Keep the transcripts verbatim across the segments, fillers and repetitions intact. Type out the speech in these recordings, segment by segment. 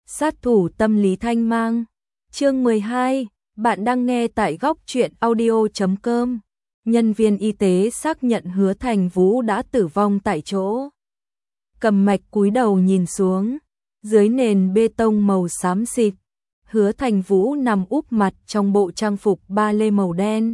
Sát thủ tâm lý thanh mang. Chương mười hai, bạn đang nghe tại góc truyện audio chấm com. Nhân viên y tế xác nhận Hứa Thành Vũ đã tử vong tại chỗ. Cầm Mạch cúi đầu nhìn xuống, dưới nền bê tông màu xám xịt, Hứa Thành Vũ nằm úp mặt trong bộ trang phục ba lê màu đen.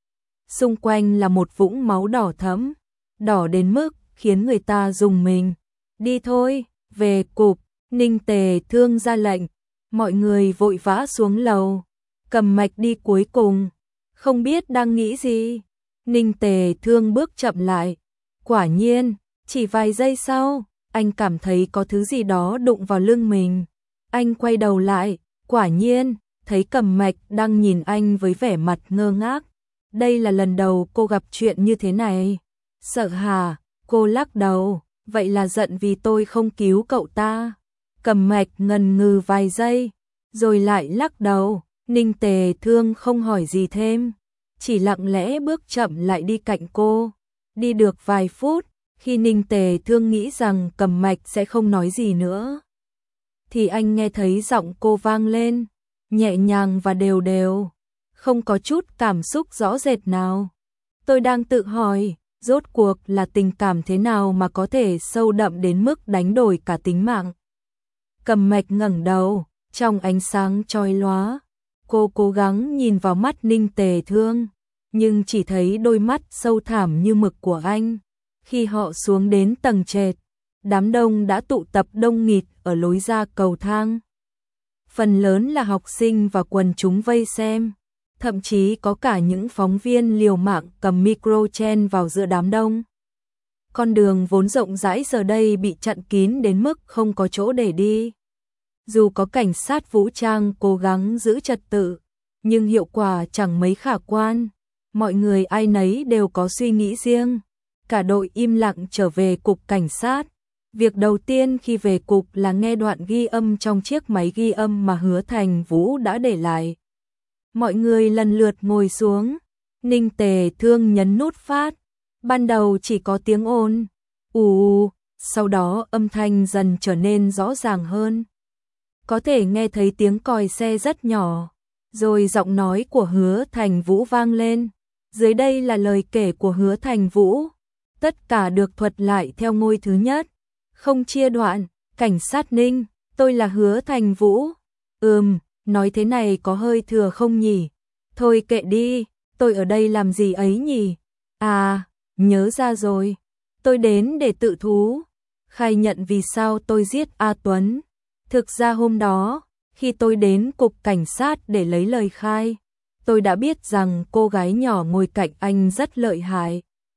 Xung quanh là một vũng máu đỏ thẫm, đỏ đến mức khiến người ta rùng mình. Đi thôi, về cục. Ninh Tề Thương ra lệnh, mọi người vội vã xuống lầu. Cầm Mạch đi cuối cùng, không biết đang nghĩ gì. Ninh Tề Thương bước chậm lại, quả nhiên, chỉ vài giây sau, anh cảm thấy có thứ gì đó đụng vào lưng mình. Anh quay đầu lại, quả nhiên, thấy Cầm Mạch đang nhìn anh với vẻ mặt ngơ ngác. Đây là lần đầu cô gặp chuyện như thế này. Sợ hả? Cô lắc đầu, vậy là giận vì tôi không cứu cậu ta. Cầm Mạch ngần ngừ vài giây, rồi lại lắc đầu. Ninh Tề Thương không hỏi gì thêm, chỉ lặng lẽ bước chậm lại đi cạnh cô. Đi được vài phút, khi Ninh Tề Thương nghĩ rằng Cầm Mạch sẽ không nói gì nữa, thì anh nghe thấy giọng cô vang lên, nhẹ nhàng và đều đều, không có chút cảm xúc rõ rệt nào. Tôi đang tự hỏi, rốt cuộc là tình cảm thế nào mà có thể sâu đậm đến mức đánh đổi cả tính mạng. Cầm Mạch ngẩng đầu, trong ánh sáng chói lóa, cô cố gắng nhìn vào mắt Ninh Tề Thương, nhưng chỉ thấy đôi mắt sâu thẳm như mực của anh. Khi họ xuống đến tầng trệt, đám đông đã tụ tập đông nghịt ở lối ra cầu thang. Phần lớn là học sinh và quần chúng vây xem, thậm chí có cả những phóng viên liều mạng cầm micro chen vào giữa đám đông. Con đường vốn rộng rãi giờ đây bị chặn kín đến mức không có chỗ để đi. Dù có cảnh sát vũ trang cố gắng giữ trật tự, nhưng hiệu quả chẳng mấy khả quan. Mọi người ai nấy đều có suy nghĩ riêng. Cả đội im lặng trở về cục cảnh sát. Việc đầu tiên khi về cục là nghe đoạn ghi âm trong chiếc máy ghi âm mà Hứa Thành Vũ đã để lại. Mọi người lần lượt ngồi xuống. Ninh Tề Thương nhấn nút phát. Ban đầu chỉ có tiếng ồn ù, sau đó âm thanh dần trở nên rõ ràng hơn. Có thể nghe thấy tiếng còi xe rất nhỏ, rồi giọng nói của Hứa Thành Vũ vang lên. Dưới đây là lời kể của Hứa Thành Vũ, tất cả được thuật lại theo ngôi thứ nhất, không chia đoạn. Cảnh sát Ninh, tôi là Hứa Thành Vũ. Ừm, nói thế này có hơi thừa không nhỉ? Thôi kệ đi, tôi ở đây làm gì ấy nhỉ? À, nhớ ra rồi, tôi đến để tự thú, khai nhận vì sao tôi giết A Tuấn. Thực ra hôm đó, khi tôi đến cục cảnh sát để lấy lời khai, tôi đã biết rằng cô gái nhỏ ngồi cạnh anh rất lợi hại.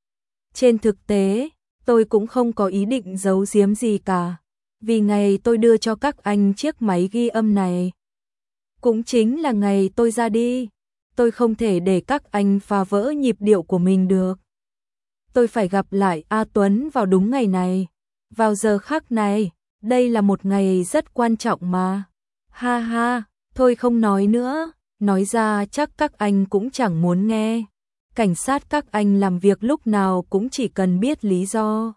Trên thực tế, tôi cũng không có ý định giấu giếm gì cả, vì ngày tôi đưa cho các anh chiếc máy ghi âm này, cũng chính là ngày tôi ra đi. Tôi không thể để các anh phá vỡ nhịp điệu của mình được. Tôi phải gặp lại A Tuấn vào đúng ngày này, vào giờ khắc này. Đây là một ngày rất quan trọng mà. Ha ha, thôi không nói nữa, nói ra chắc các anh cũng chẳng muốn nghe. Cảnh sát các anh làm việc lúc nào cũng chỉ cần biết lý do.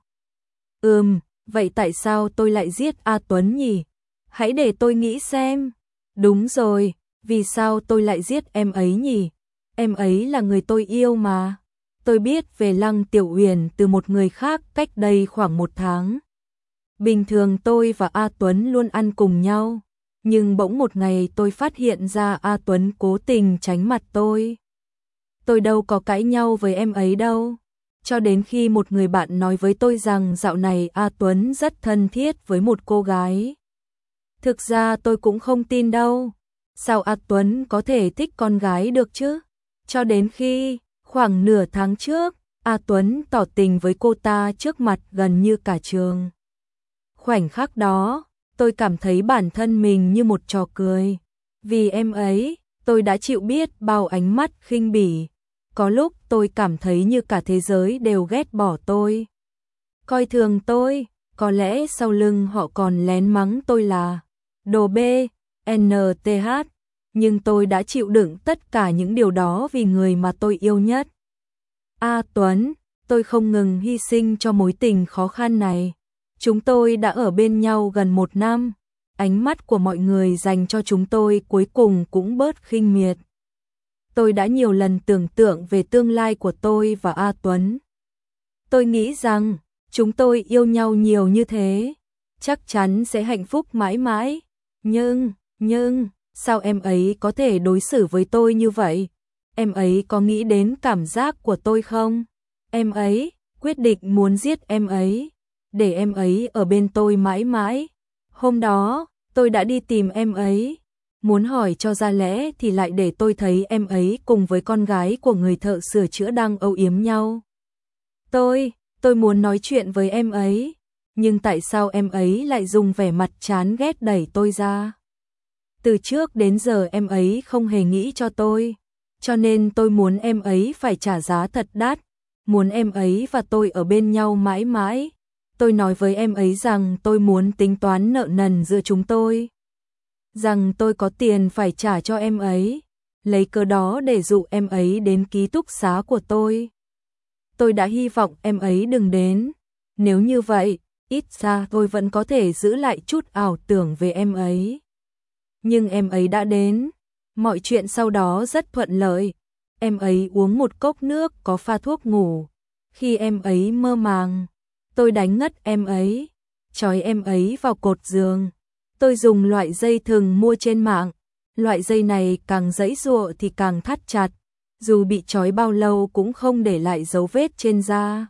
Ừm, vậy tại sao tôi lại giết A Tuấn nhỉ? Hãy để tôi nghĩ xem. Đúng rồi, vì sao tôi lại giết em ấy nhỉ? Em ấy là người tôi yêu mà. Tôi biết về Lăng Tiểu Uyển từ một người khác cách đây khoảng một tháng. Bình thường tôi và A Tuấn luôn ăn cùng nhau, nhưng bỗng một ngày tôi phát hiện ra A Tuấn cố tình tránh mặt tôi. Tôi đâu có cãi nhau với em ấy đâu. Cho đến khi một người bạn nói với tôi rằng dạo này A Tuấn rất thân thiết với một cô gái. Thực ra tôi cũng không tin đâu. Sao A Tuấn có thể thích con gái được chứ? Cho đến khi, khoảng nửa tháng trước, A Tuấn tỏ tình với cô ta trước mặt gần như cả trường. Khoảnh khắc đó, tôi cảm thấy bản thân mình như một trò cười. Vì em ấy, tôi đã chịu biết bao ánh mắt khinh bỉ. Có lúc tôi cảm thấy như cả thế giới đều ghét bỏ tôi, coi thường tôi. Có lẽ sau lưng họ còn lén mắng tôi là đồ bê, en tê hát. Nhưng tôi đã chịu đựng tất cả những điều đó vì người mà tôi yêu nhất. A Tuấn, tôi không ngừng hy sinh cho mối tình khó khăn này. Chúng tôi đã ở bên nhau gần một năm. ánh mắt của mọi người dành cho chúng tôi cuối cùng cũng bớt khinh miệt. Tôi đã nhiều lần tưởng tượng về tương lai của tôi và A Tuấn. Tôi nghĩ rằng, chúng tôi yêu nhau nhiều như thế, chắc chắn sẽ hạnh phúc mãi mãi. Nhưng, nhưng, sao em ấy có thể đối xử với tôi như vậy? Em ấy có nghĩ đến cảm giác của tôi không? Em ấy quyết định muốn giết em ấy, để em ấy ở bên tôi mãi mãi. Hôm đó, tôi đã đi tìm em ấy, muốn hỏi cho ra lẽ thì lại để tôi thấy em ấy cùng với con gái của người thợ sửa chữa đang âu yếm nhau. Tôi, tôi muốn nói chuyện với em ấy, nhưng tại sao em ấy lại dùng vẻ mặt chán ghét đẩy tôi ra? Từ trước đến giờ em ấy không hề nghĩ cho tôi, cho nên tôi muốn em ấy phải trả giá thật đắt, muốn em ấy và tôi ở bên nhau mãi mãi. Tôi nói với em ấy rằng tôi muốn tính toán nợ nần giữa chúng tôi, rằng tôi có tiền phải trả cho em ấy, lấy cớ đó để dụ em ấy đến ký túc xá của tôi. Tôi đã hy vọng em ấy đừng đến, nếu như vậy, ít ra tôi vẫn có thể giữ lại chút ảo tưởng về em ấy. Nhưng em ấy đã đến, mọi chuyện sau đó rất thuận lợi. Em ấy uống một cốc nước có pha thuốc ngủ. Khi em ấy mơ màng, tôi đánh ngất em ấy, trói em ấy vào cột giường. Tôi dùng loại dây thừng mua trên mạng, loại dây này càng giãy giụa thì càng thắt chặt, dù bị trói bao lâu cũng không để lại dấu vết trên da.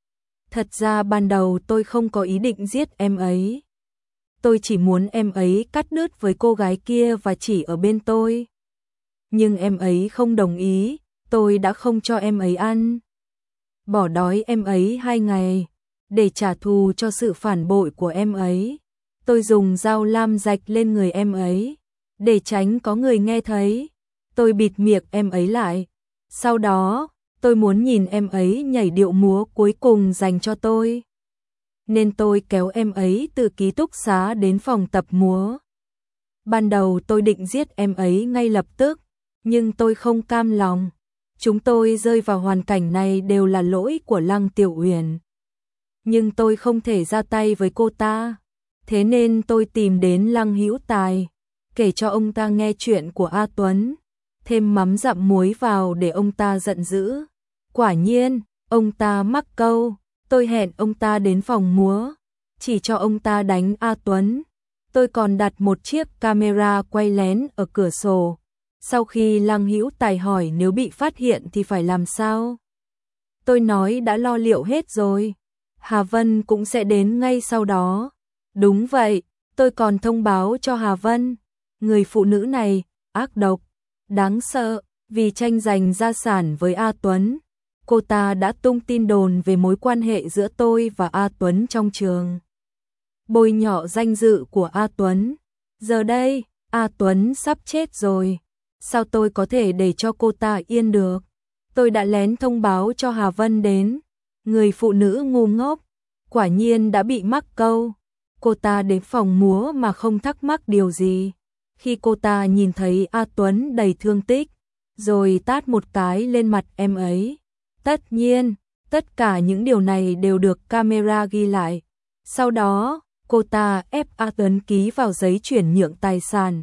Thật ra ban đầu tôi không có ý định giết em ấy. Tôi chỉ muốn em ấy cắt đứt với cô gái kia và chỉ ở bên tôi. Nhưng em ấy không đồng ý, tôi đã không cho em ấy ăn. Bỏ đói em ấy hai ngày, để trả thù cho sự phản bội của em ấy. Tôi dùng dao lam rạch lên người em ấy, để tránh có người nghe thấy. Tôi bịt miệng em ấy lại. Sau đó, tôi muốn nhìn em ấy nhảy điệu múa cuối cùng dành cho tôi. Nên tôi kéo em ấy từ ký túc xá đến phòng tập múa. Ban đầu tôi định giết em ấy ngay lập tức, nhưng tôi không cam lòng. Chúng tôi rơi vào hoàn cảnh này đều là lỗi của Lăng Tiểu Uyển. Nhưng tôi không thể ra tay với cô ta. Thế nên tôi tìm đến Lăng Hữu Tài, kể cho ông ta nghe chuyện của A Tuấn, thêm mắm dặm muối vào để ông ta giận dữ. Quả nhiên, ông ta mắc câu. Tôi hẹn ông ta đến phòng múa, chỉ cho ông ta đánh A Tuấn. Tôi còn đặt một chiếc camera quay lén ở cửa sổ. Sau khi Lăng Hữu Tài hỏi nếu bị phát hiện thì phải làm sao, tôi nói đã lo liệu hết rồi. Hà Vân cũng sẽ đến ngay sau đó. Đúng vậy, tôi còn thông báo cho Hà Vân. Người phụ nữ này, ác độc, đáng sợ, vì tranh giành gia sản với A Tuấn. Cô ta đã tung tin đồn về mối quan hệ giữa tôi và A Tuấn trong trường, bôi nhọ danh dự của A Tuấn. Giờ đây, A Tuấn sắp chết rồi, sao tôi có thể để cho cô ta yên được? Tôi đã lén thông báo cho Hà Vân đến. Người phụ nữ ngu ngốc, quả nhiên đã bị mắc câu. Cô ta đến phòng múa mà không thắc mắc điều gì. Khi cô ta nhìn thấy A Tuấn đầy thương tích, rồi tát một cái lên mặt em ấy. Tất nhiên, tất cả những điều này đều được camera ghi lại. Sau đó, cô ta ép A Tuấn ký vào giấy chuyển nhượng tài sản.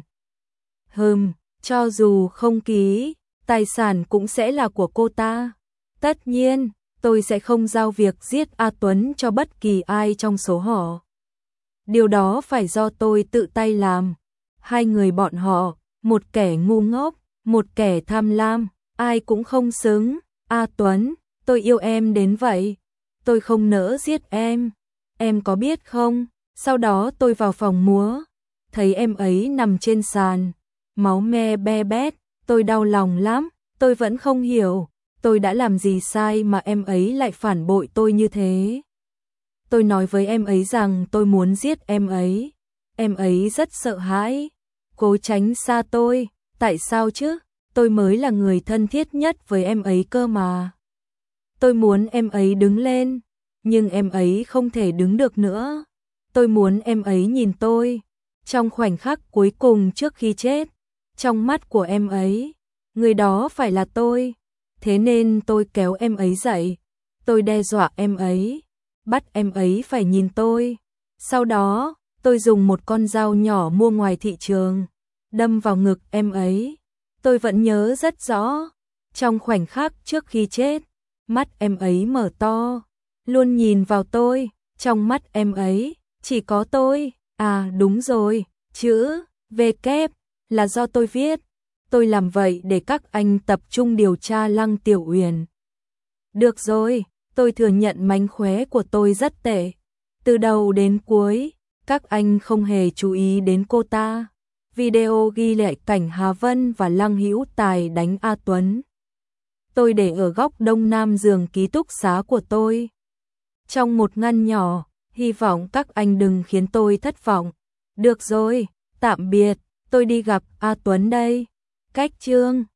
Hừm, cho dù không ký, tài sản cũng sẽ là của cô ta. Tất nhiên, tôi sẽ không giao việc giết A Tuấn cho bất kỳ ai trong số họ. Điều đó phải do tôi tự tay làm. Hai người bọn họ, một kẻ ngu ngốc, một kẻ tham lam, ai cũng không xứng. A Tuấn, tôi yêu em đến vậy. Tôi không nỡ giết em. Em có biết không? Sau đó tôi vào phòng múa, thấy em ấy nằm trên sàn, máu me be bét, tôi đau lòng lắm. Tôi vẫn không hiểu, tôi đã làm gì sai mà em ấy lại phản bội tôi như thế. Tôi nói với em ấy rằng tôi muốn giết em ấy. Em ấy rất sợ hãi, cố tránh xa tôi. Tại sao chứ? Tôi mới là người thân thiết nhất với em ấy cơ mà. Tôi muốn em ấy đứng lên, nhưng em ấy không thể đứng được nữa. Tôi muốn em ấy nhìn tôi. Trong khoảnh khắc cuối cùng trước khi chết, trong mắt của em ấy, người đó phải là tôi. Thế nên tôi kéo em ấy dậy. Tôi đe dọa em ấy, bắt em ấy phải nhìn tôi. Sau đó, Tôi dùng một con dao nhỏ mua ngoài thị trường, đâm vào ngực em ấy. Tôi vẫn nhớ rất rõ, trong khoảnh khắc trước khi chết, mắt em ấy mở to, luôn nhìn vào tôi, trong mắt em ấy chỉ có tôi. À đúng rồi, chữ V kép là do tôi viết. Tôi làm vậy để các anh tập trung điều tra Lăng Tiểu Uyển. Được rồi, tôi thừa nhận mánh khóe của tôi rất tệ. Từ đầu đến cuối, các anh không hề chú ý đến cô ta. Video ghi lại cảnh Hà Vân và Lăng Hữu Tài đánh A Tuấn. Tôi để ở góc đông nam giường ký túc xá của tôi. Trong một ngăn nhỏ, hy vọng các anh đừng khiến tôi thất vọng. Được rồi, tạm biệt, tôi đi gặp A Tuấn đây. Cách chương